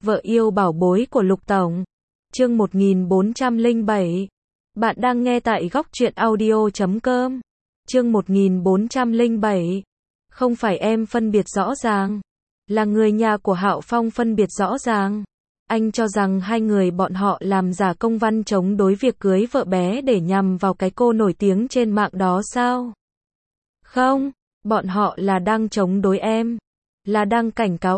Vợ yêu bảo bối của Lục Tổng. Chương 1407. Bạn đang nghe tại góc truyện audio.com. Chương 1407. Không phải em phân biệt rõ ràng, là người nhà của Hạo Phong phân biệt rõ ràng. Anh cho rằng hai người bọn họ làm giả công văn chống đối việc cưới vợ bé để nhằm vào cái cô nổi tiếng trên mạng đó sao? Không, bọn họ là đang chống đối em, là đang cảnh cáo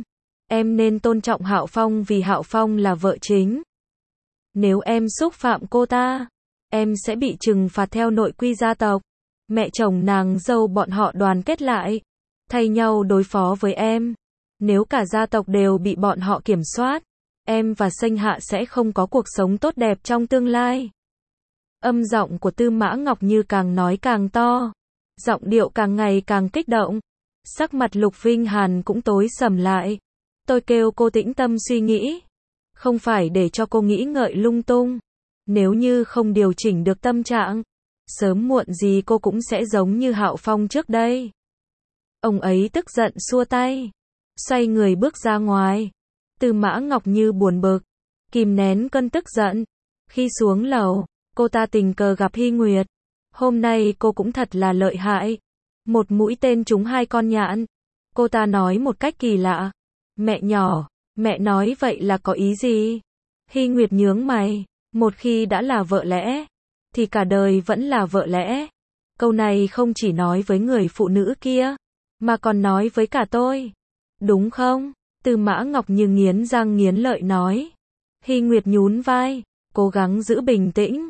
em nên tôn trọng Hạo Phong vì Hạo Phong là vợ chính. Nếu em xúc phạm cô ta, em sẽ bị trừng phạt theo nội quy gia tộc. Mẹ chồng nàng dâu bọn họ đoàn kết lại, thay nhau đối phó với em. Nếu cả gia tộc đều bị bọn họ kiểm soát, em và Sinh Hạ sẽ không có cuộc sống tốt đẹp trong tương lai. Âm giọng của Tư Mã Ngọc Như càng nói càng to, giọng điệu càng ngày càng kích động. Sắc mặt Lục Vinh Hàn cũng tối sầm lại. Tôi kêu cô tĩnh tâm suy nghĩ, không phải để cho cô nghĩ ngợi lung tung. Nếu như không điều chỉnh được tâm trạng, sớm muộn gì cô cũng sẽ giống như Hạo Phong trước đây. Ông ấy tức giận xua tay, xoay người bước ra ngoài. Tư Mã Ngọc Như buồn bực, kìm nén cơn tức giận. Khi xuống lầu, cô ta tình cờ gặp Hy Nguyệt. Hôm nay cô cũng thật là lợi hại, một mũi tên trúng hai con nhạn. Cô ta nói một cách kỳ lạ, mẹ nhỏ, mẹ nói vậy là có ý gì? Hy Nguyệt nhướng mày, một khi đã là vợ lẽ, thì cả đời vẫn là vợ lẽ. Câu này không chỉ nói với người phụ nữ kia, mà còn nói với cả tôi. Đúng không? Tư Mã Ngọc Như nghiến răng nghiến lợi nói. Hy Nguyệt nhún vai, cố gắng giữ bình tĩnh.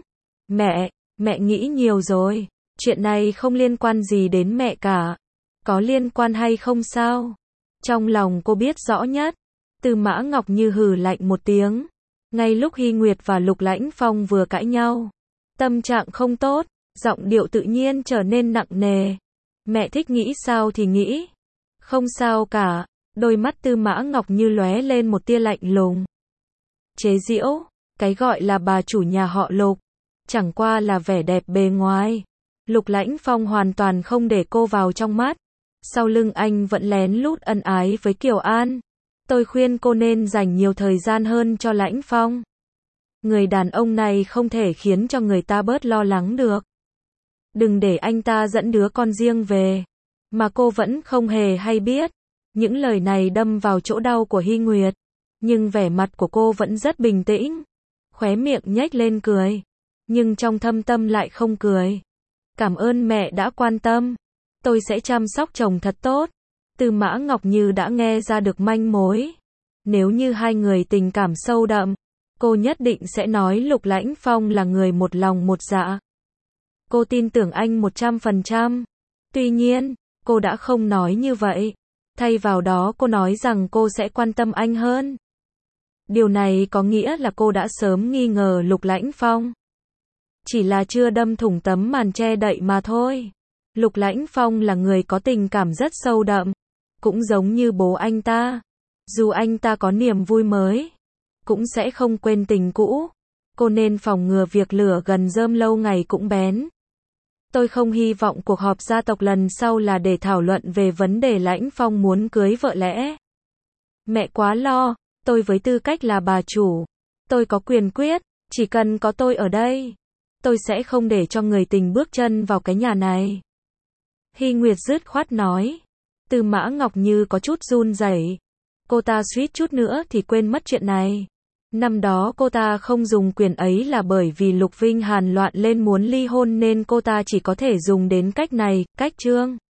Mẹ nghĩ nhiều rồi. Chuyện này không liên quan gì đến mẹ cả. Có liên quan hay không sao? Trong lòng cô biết rõ nhất. Tư Mã Ngọc Như hừ lạnh một tiếng. Ngay lúc Hy Nguyệt và Lục Lãnh Phong vừa cãi nhau, tâm trạng không tốt, giọng điệu tự nhiên trở nên nặng nề. Mẹ thích nghĩ sao thì nghĩ. Không sao cả. Đôi mắt Tư Mã Ngọc Như lóe lên một tia lạnh lùng. Chế giễu, cái gọi là bà chủ nhà họ Lục, chẳng qua là vẻ đẹp bề ngoài. Lục Lãnh Phong hoàn toàn không để cô vào trong mắt. Sau lưng anh vẫn lén lút ân ái với Kiều An. Tôi khuyên cô nên dành nhiều thời gian hơn cho Lãnh Phong. Người đàn ông này không thể khiến cho người ta bớt lo lắng được. Đừng để anh ta dẫn đứa con riêng về, mà cô vẫn không hề hay biết. Những lời này đâm vào chỗ đau của Hy Nguyệt, nhưng vẻ mặt của cô vẫn rất bình tĩnh, khóe miệng nhếch lên cười, nhưng trong thâm tâm lại không cười. Cảm ơn mẹ đã quan tâm, tôi sẽ chăm sóc chồng thật tốt. Tư Mã Ngọc Như đã nghe ra được manh mối. Nếu như hai người tình cảm sâu đậm, cô nhất định sẽ nói Lục Lãnh Phong là người một lòng một dạ. Cô tin tưởng anh 100%. Tuy nhiên, cô đã không nói như vậy. Thay vào đó cô nói rằng cô sẽ quan tâm anh hơn. Điều này có nghĩa là cô đã sớm nghi ngờ Lục Lãnh Phong. Chỉ là chưa đâm thủng tấm màn che đậy mà thôi. Lục Lãnh Phong là người có tình cảm rất sâu đậm. Cũng giống như bố anh ta. Dù anh ta có niềm vui mới, cũng sẽ không quên tình cũ. Cô nên phòng ngừa việc lửa gần rơm lâu ngày cũng bén. Tôi không hy vọng cuộc họp gia tộc lần sau là để thảo luận về vấn đề Lãnh Phong muốn cưới vợ lẽ. Mẹ quá lo, tôi với tư cách là bà chủ, tôi có quyền quyết, chỉ cần có tôi ở đây, tôi sẽ không để cho người tình bước chân vào cái nhà này. Hy Nguyệt dứt khoát nói. Tư Mã Ngọc Như có chút run rẩy. Cô ta suýt chút nữa thì quên mất chuyện này. Năm đó cô ta không dùng quyền ấy là bởi vì Lục Vinh Hàn loạn lên muốn ly hôn nên cô ta chỉ có thể dùng đến cách này, cách Trương.